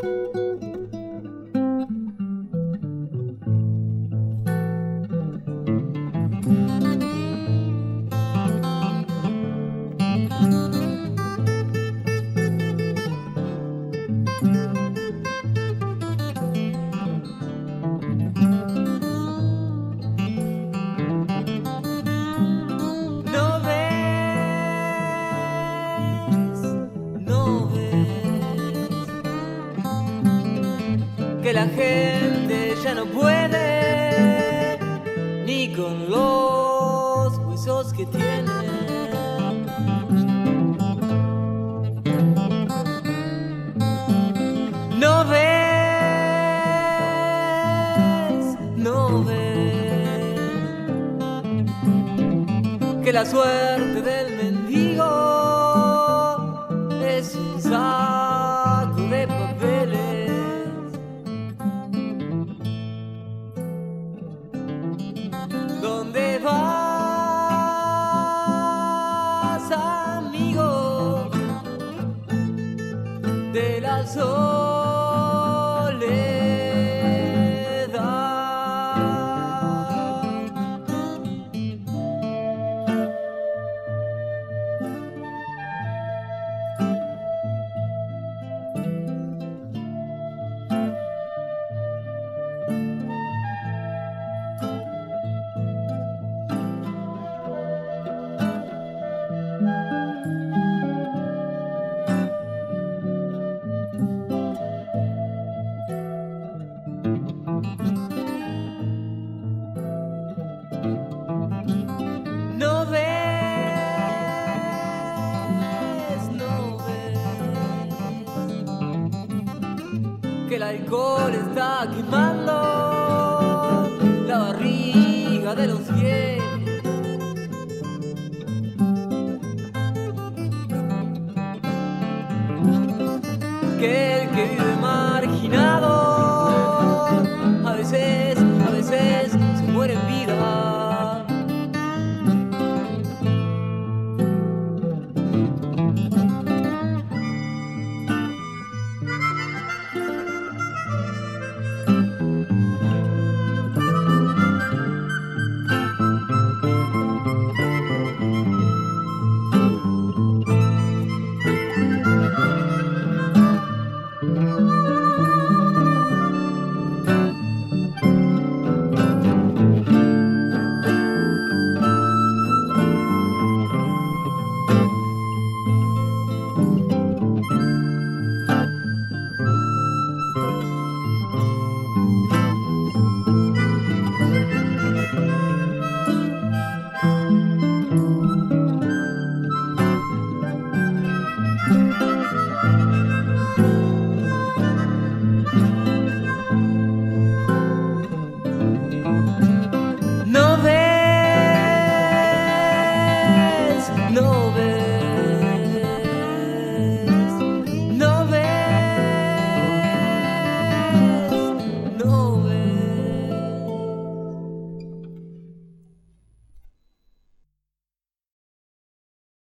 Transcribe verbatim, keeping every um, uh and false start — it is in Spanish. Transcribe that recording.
Que la gente ya no puede ni con los huesos que tiene. No ves, no ves que la suerte del mendigo es un saco de papeles. ¿Dónde vas, amigo de la soledad? No ves, no ves que el alcohol está quemando la barriga de los fieles. Que el que vive marginado